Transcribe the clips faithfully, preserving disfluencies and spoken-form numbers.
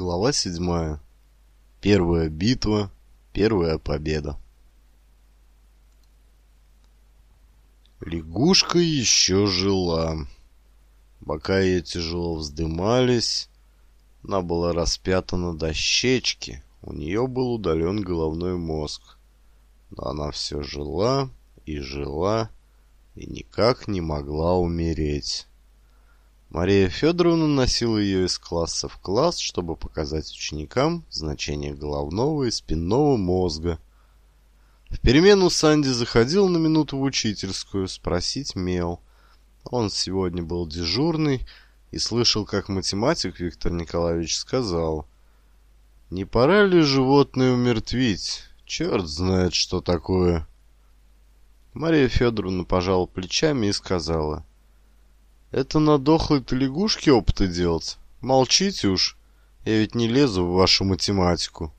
Глава седьмая. Первая битва, первая победа. Лягушка еще жила. Бока ее тяжело вздымались. Она была распята на дощечке. У нее был удален головной мозг. Но она все жила и жила, и никак не могла умереть. Мария Федоровна носила ее из класса в класс, чтобы показать ученикам значение головного и спинного мозга. В перемену Санди заходил на минуту в учительскую спросить мел. Он сегодня был дежурный и слышал, как математик Виктор Николаевич сказал: «Не пора ли животное умертвить? Черт знает, что такое». Мария Федоровна пожала плечами и сказала: «Это на дохлой-то лягушке опыты делать? Молчите уж, я ведь не лезу в вашу математику».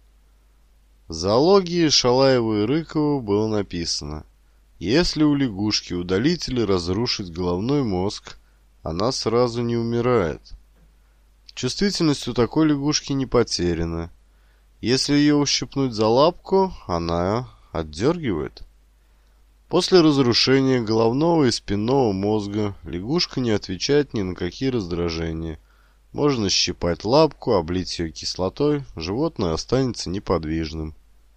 В зоологии Шалаева и Рыкова было написано: если у лягушки удалить или разрушить головной мозг, она сразу не умирает. Чувствительность у такой лягушки не потеряна. Если ее ущипнуть за лапку, она отдергивает. После разрушения головного и спинного мозга лягушка не отвечает ни на какие раздражения. Можно щипать лапку, облить ее кислотой, животное останется неподвижным.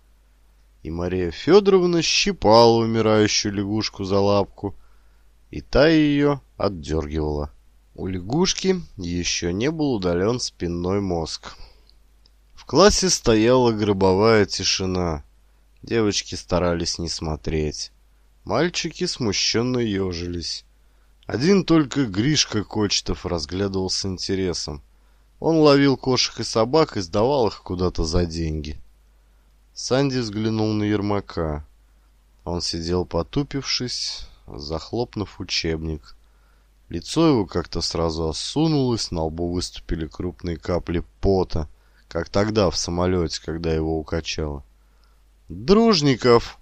И Мария Федоровна щипала умирающую лягушку за лапку, и та ее отдергивала. У лягушки еще не был удален спинной мозг. В классе стояла гробовая тишина. Девочки старались не смотреть. Мальчики смущенно ежились. Один только Гришка Кочетов разглядывал с интересом. Он ловил кошек и собак и сдавал их куда-то за деньги. Санди взглянул на Ермака. Он сидел потупившись, захлопнув учебник. Лицо его как-то сразу осунулось, на лбу выступили крупные капли пота, как тогда в самолете, когда его укачало. «Дружников!»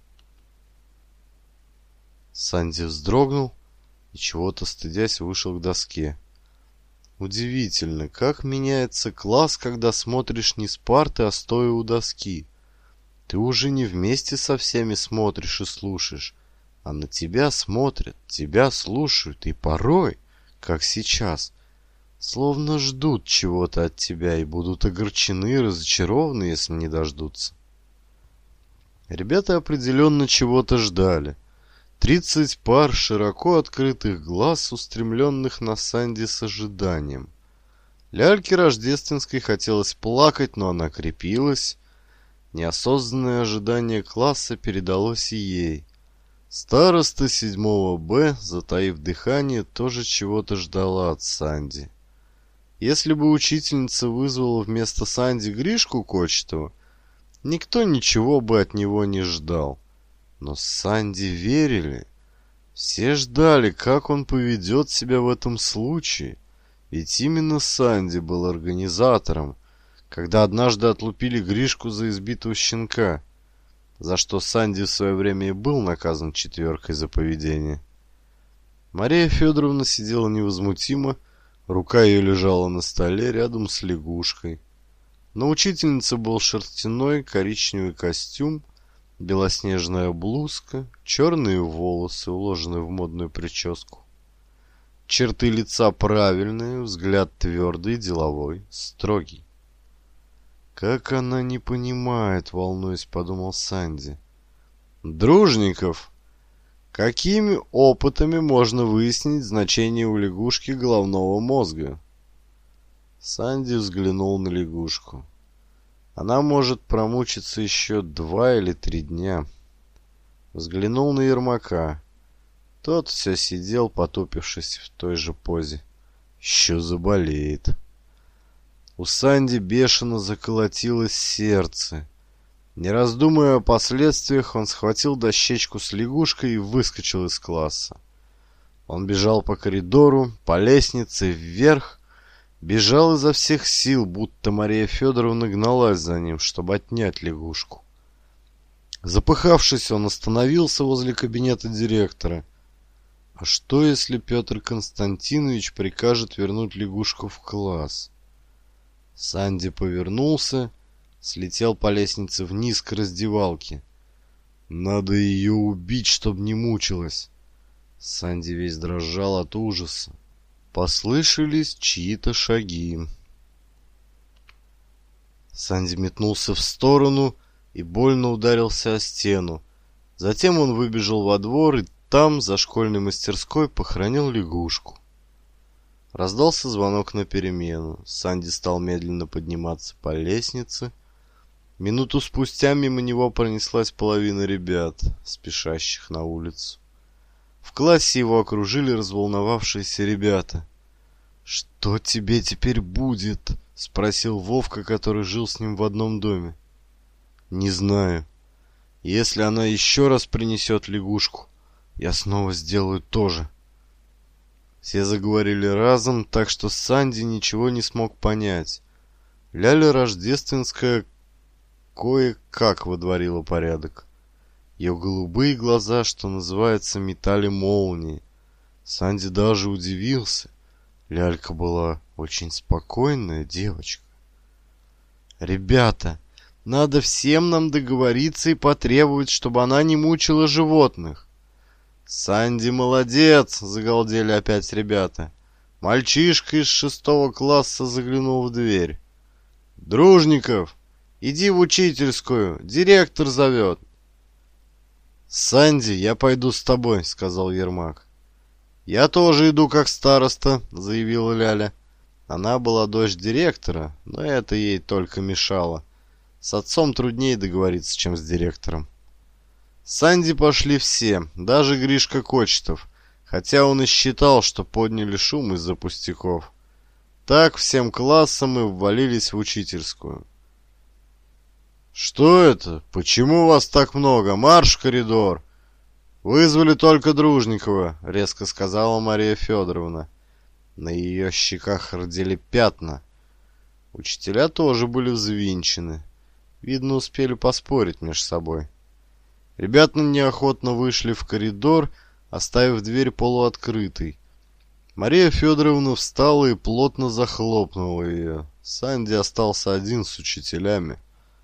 Санди вздрогнул и, чего-то стыдясь, вышел к доске. Удивительно, как меняется класс, когда смотришь не с парты, а стоя у доски. Ты уже не вместе со всеми смотришь и слушаешь, а на тебя смотрят, тебя слушают, и порой, как сейчас, словно ждут чего-то от тебя и будут огорчены и разочарованы, если не дождутся. Ребята определенно чего-то ждали. Тридцать пар широко открытых глаз, устремленных на Санди с ожиданием. Ляльке Рождественской хотелось плакать, но она крепилась. Неосознанное ожидание класса передалось и ей. Староста седьмого Б, затаив дыхание, тоже чего-то ждала от Санди. Если бы учительница вызвала вместо Санди Гришку Кочетова, никто ничего бы от него не ждал. Но Санди верили. Все ждали, как он поведет себя в этом случае. Ведь именно Санди был организатором, когда однажды отлупили Гришку за избитого щенка, за что Санди в свое время и был наказан четверкой за поведение. Мария Федоровна сидела невозмутимо, рука ее лежала на столе рядом с лягушкой. На учительнице был шерстяной коричневый костюм, белоснежная блузка, черные волосы, уложенные в модную прическу. Черты лица правильные, взгляд твердый, деловой, строгий. «Как она не понимает», — волнуясь, подумал Санди. «Дружников, какими опытами можно выяснить значение у лягушки головного мозга?» Санди взглянул на лягушку. Она может промучиться еще два или три дня. Взглянул на Ермака. Тот все сидел, потупившись в той же позе. Еще заболеет. У Санди бешено заколотилось сердце. Не раздумывая о последствиях, он схватил дощечку с лягушкой и выскочил из класса. Он бежал по коридору, по лестнице, вверх. Бежал изо всех сил, будто Мария Федоровна гналась за ним, чтобы отнять лягушку. Запыхавшись, он остановился возле кабинета директора. А что, если Петр Константинович прикажет вернуть лягушку в класс? Санди повернулся, слетел по лестнице вниз к раздевалке. «Надо ее убить, чтобы не мучилась!» Санди весь дрожал от ужаса. Послышались чьи-то шаги. Санди метнулся в сторону и больно ударился о стену. Затем он выбежал во двор и там, за школьной мастерской, похоронил лягушку. Раздался звонок на перемену. Санди стал медленно подниматься по лестнице. Минуту спустя мимо него пронеслась половина ребят, спешащих на улицу. В классе его окружили разволновавшиеся ребята. «Что тебе теперь будет?» — спросил Вовка, который жил с ним в одном доме. «Не знаю. Если она еще раз принесет лягушку, я снова сделаю то же». Все заговорили разом, так что Санди ничего не смог понять. Ляля Рождественская кое-как водворила порядок. Ее голубые глаза, что называется, метали молнии. Санди даже удивился. Лялька была очень спокойная девочка. «Ребята, надо всем нам договориться и потребовать, чтобы она не мучила животных». «Санди молодец!» — загалдели опять ребята. Мальчишка из шестого класса заглянул в дверь. «Дружников, иди в учительскую, директор зовет». «Санди, я пойду с тобой», — сказал Ермак. «Я тоже иду как староста», — заявила Ляля. Она была дочь директора, но это ей только мешало. С отцом труднее договориться, чем с директором. С Санди пошли все, даже Гришка Кочетов, хотя он и считал, что подняли шум из-за пустяков. Так всем классом мы ввалились в учительскую. «Что это? Почему вас так много? Марш в коридор!» «Вызвали только Дружникова», — резко сказала Мария Федоровна. На ее щеках родили пятна. Учителя тоже были взвинчены. Видно, успели поспорить между собой. Ребята неохотно вышли в коридор, оставив дверь полуоткрытой. Мария Федоровна встала и плотно захлопнула ее. Санди остался один с учителями.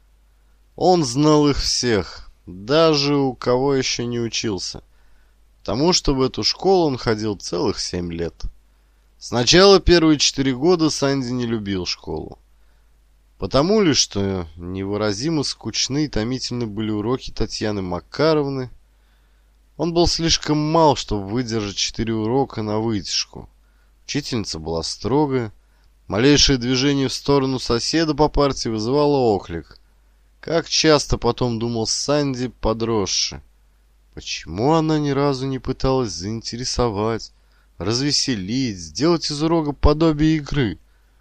Он знал их всех, даже у кого еще не учился, потому что в эту школу он ходил целых семь лет. Сначала первые четыре года Санди не любил школу. Потому ли, что невыразимо скучны и томительны были уроки Татьяны Макаровны. Он был слишком мал, чтобы выдержать четыре урока на вытяжку. Учительница была строгая. Малейшее движение в сторону соседа по парте вызывало оклик. Как часто потом думал Санди, подросший. Почему она ни разу не пыталась заинтересовать, развеселить, сделать из урока подобие игры?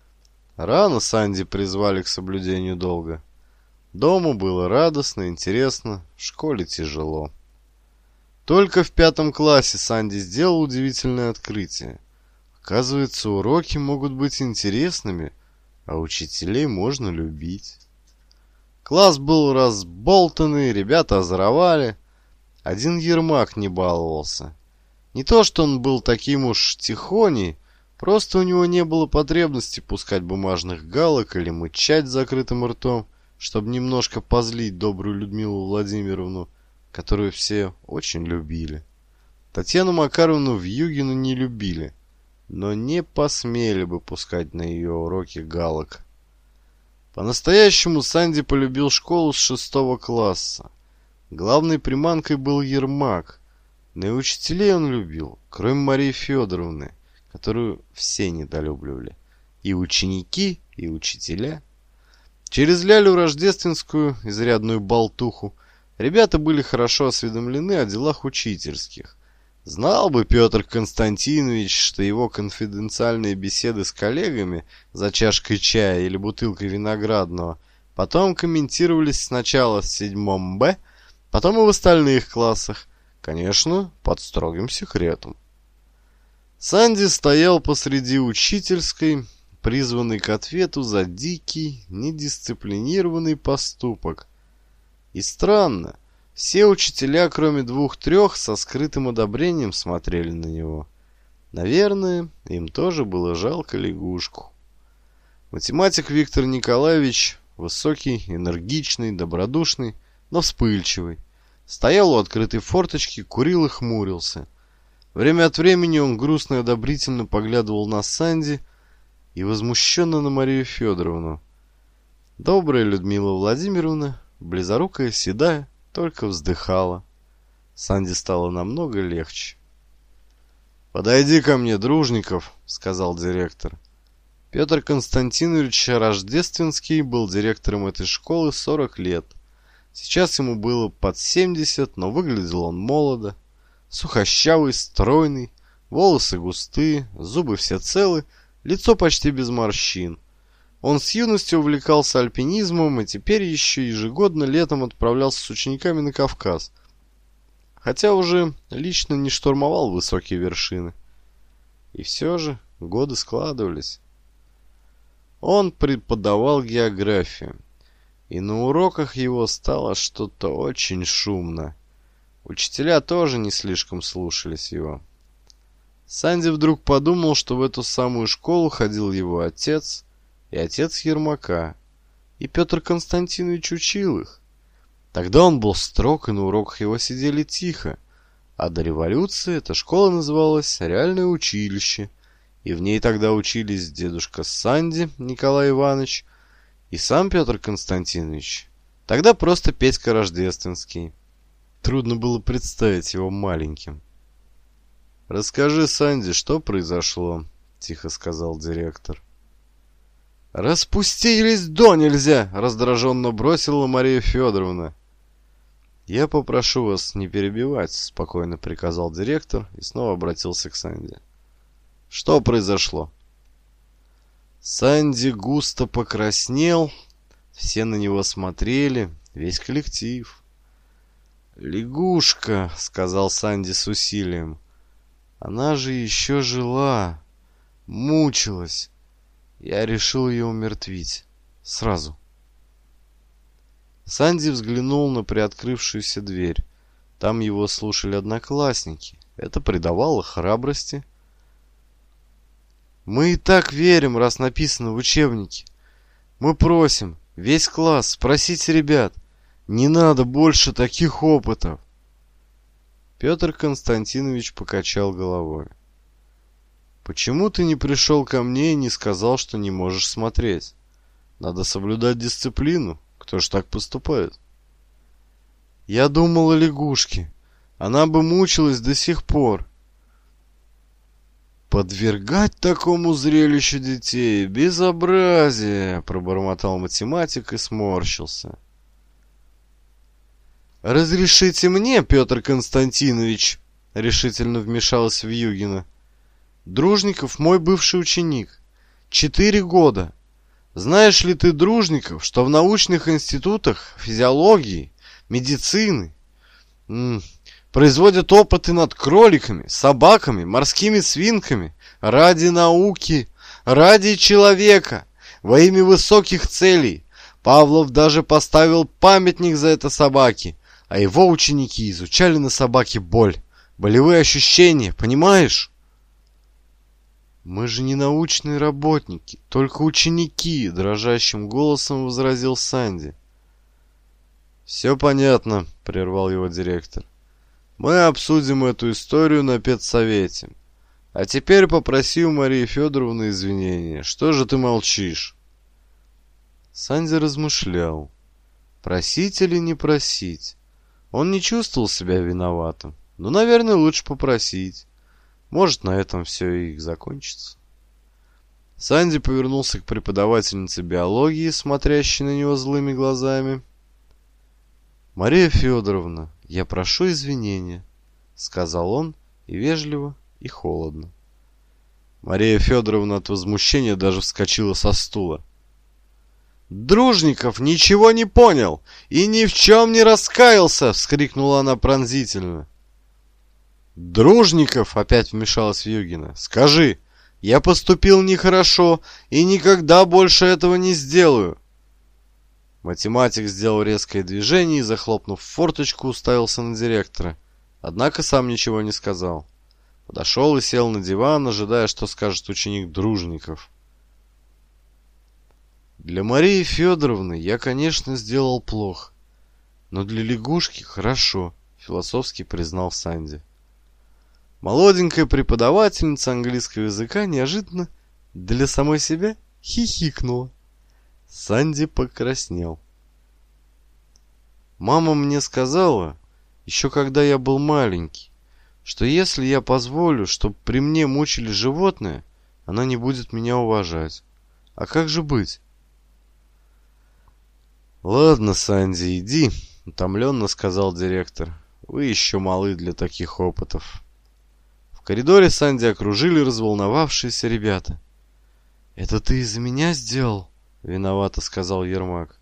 Рано Санди призвали к соблюдению долга. Дома было радостно, интересно, в школе тяжело. Только в пятом классе Санди сделал удивительное открытие. Оказывается, уроки могут быть интересными, а учителей можно любить. Класс был разболтанный, ребята озоровали. Один Ермак не баловался. Не то, что он был таким уж тихоней, просто у него не было потребности пускать бумажных галок или мычать с закрытым ртом, чтобы немножко позлить добрую Людмилу Владимировну, которую все очень любили. Татьяну Макаровну Вьюгину не любили, но не посмели бы пускать на ее уроки галок. По-настоящему Санди полюбил школу с шестого класса. Главной приманкой был Ермак, но и учителей он любил, кроме Марии Федоровны, которую все недолюбливали. И ученики, и учителя. Через Лялю Рождественскую, изрядную болтуху, ребята были хорошо осведомлены о делах учительских. Знал бы Петр Константинович, что его конфиденциальные беседы с коллегами за чашкой чая или бутылкой виноградного потом комментировались сначала в седьмом Б, потом и в остальных классах, конечно, под строгим секретом. Санди стоял посреди учительской, призванный к ответу за дикий, недисциплинированный поступок. И странно, все учителя, кроме двух-трех, со скрытым одобрением смотрели на него. Наверное, им тоже было жалко лягушку. Математик Виктор Николаевич, высокий, энергичный, добродушный, но вспыльчивый, стоял у открытой форточки, курил и хмурился. Время от времени он грустно и одобрительно поглядывал на Санди и возмущенно на Марию Федоровну. Добрая Людмила Владимировна, близорукая, седая, только вздыхала. Санди стало намного легче. «Подойди ко мне, Дружников», — сказал директор. Петр Константинович Рождественский был директором этой школы сорок лет. Сейчас ему было под семьдесят, но выглядел он молодо. Сухощавый, стройный, волосы густые, зубы все целы, лицо почти без морщин. Он с юности увлекался альпинизмом и теперь еще ежегодно летом отправлялся с учениками на Кавказ, хотя уже лично не штурмовал высокие вершины. И все же годы складывались. Он преподавал географию, и на уроках его стало что-то очень шумно. Учителя тоже не слишком слушались его. Санди вдруг подумал, что в эту самую школу ходил его отец и отец Ермака, и Петр Константинович учил их. Тогда он был строг, и на уроках его сидели тихо, а до революции эта школа называлась «Реальное училище», и в ней тогда учились дедушка Санди Николай Иванович и сам Петр Константинович, тогда просто Петька Рождественский. Трудно было представить его маленьким. «Расскажи, Санди, что произошло?» — тихо сказал директор. «Распустились до нельзя!» — раздраженно бросила Мария Федоровна. «Я попрошу вас не перебивать», — спокойно приказал директор и снова обратился к Санди. «Что произошло?» Санди густо покраснел, все на него смотрели, весь коллектив. «Лягушка», — сказал Санди с усилием. «Она же еще жила, мучилась. Я решил ее умертвить. Сразу». Санди взглянул на приоткрывшуюся дверь. Там его слушали одноклассники. Это придавало храбрости. «Мы и так верим, раз написано в учебнике. Мы просим, весь класс, спросите ребят. Не надо больше таких опытов». Петр Константинович покачал головой. «Почему ты не пришел ко мне и не сказал, что не можешь смотреть? Надо соблюдать дисциплину. Кто ж так поступает?» «Я думал о лягушке. Она бы мучилась до сих пор». «Подвергать такому зрелищу детей — безобразие!» — пробормотал математик и сморщился. «Разрешите мне, Петр Константинович!» — решительно вмешалась Вьюгина. «Дружников мой бывший ученик. Четыре года. Знаешь ли ты, Дружников, что в научных институтах физиологии, медицины м- производят опыты над кроликами, собаками, морскими свинками ради науки, ради человека, во имя высоких целей? Павлов даже поставил памятник за это собаке, а его ученики изучали на собаке боль, болевые ощущения, понимаешь?» «Мы же не научные работники, только ученики», — дрожащим голосом возразил Санди. «Все понятно», — прервал его директор. «Мы обсудим эту историю на педсовете. А теперь попроси у Марии Федоровны извинения. Что же ты молчишь?» Санди размышлял, просить или не просить. Он не чувствовал себя виноватым, но, наверное, лучше попросить. Может, на этом все и закончится. Санди повернулся к преподавательнице биологии, смотрящей на него злыми глазами. «Мария Федоровна, я прошу извинения», — сказал он и вежливо, и холодно. Мария Федоровна от возмущения даже вскочила со стула. «Дружников ничего не понял и ни в чем не раскаялся!» — вскрикнула она пронзительно. «Дружников!» — опять вмешалась Вьюгина. «Скажи, я поступил нехорошо и никогда больше этого не сделаю!» Математик сделал резкое движение и, захлопнув форточку, уставился на директора. Однако сам ничего не сказал. Подошел и сел на диван, ожидая, что скажет ученик Дружников. Для Марии Федоровны я, конечно, сделал плохо, но для лягушки хорошо, философски признал Санди. Молоденькая преподавательница английского языка неожиданно для самой себя хихикнула. Санди покраснел. Мама мне сказала, еще когда я был маленький, что если я позволю, чтобы при мне мучили животное, она не будет меня уважать. А как же быть? Ладно, Санди, иди, утомленно сказал директор. Вы еще малы для таких опытов. В коридоре Санди окружили разволновавшиеся ребята. Это ты из-за меня сделал? Виновато сказал Ермак.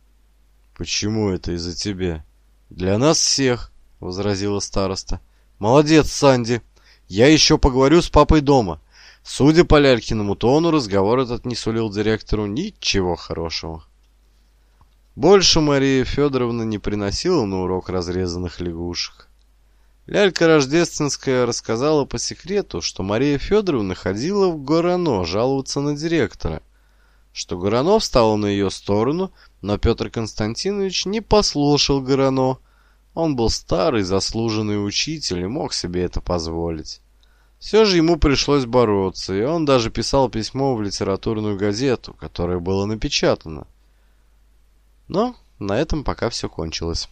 Почему это из-за тебя? Для нас всех, возразила староста. Молодец, Санди. Я еще поговорю с папой дома. Судя по Лялькиному тону, разговор этот не сулил директору ничего хорошего. Больше Мария Федоровна не приносила на урок разрезанных лягушек. Лялька Рождественская рассказала по секрету, что Мария Федоровна ходила в Горано жаловаться на директора, что Горано встала на ее сторону, но Петр Константинович не послушал Горано. Он был старый, заслуженный учитель и мог себе это позволить. Все же ему пришлось бороться, и он даже писал письмо в литературную газету, которое было напечатано. Но на этом пока все кончилось.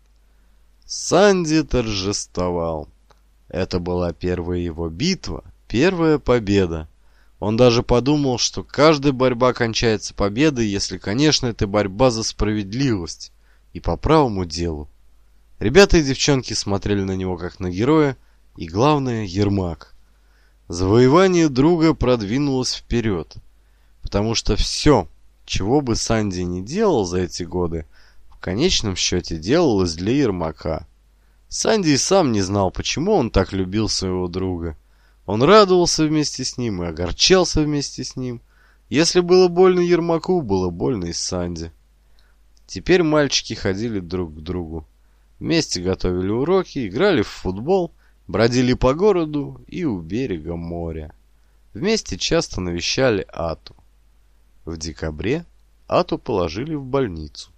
Санди торжествовал. Это была первая его битва, первая победа. Он даже подумал, что каждая борьба кончается победой, если, конечно, это борьба за справедливость и по правому делу. Ребята и девчонки смотрели на него как на героя, и главное, Ермак. Завоевание друга продвинулось вперед, потому что все, чего бы Санди ни делал за эти годы, в конечном счете делалось для Ермака. Санди и сам не знал, почему он так любил своего друга. Он радовался вместе с ним и огорчался вместе с ним. Если было больно Ермаку, было больно и Санди. Теперь мальчики ходили друг к другу. Вместе готовили уроки, играли в футбол, бродили по городу и у берега моря. Вместе часто навещали Ату. В декабре Ату положили в больницу.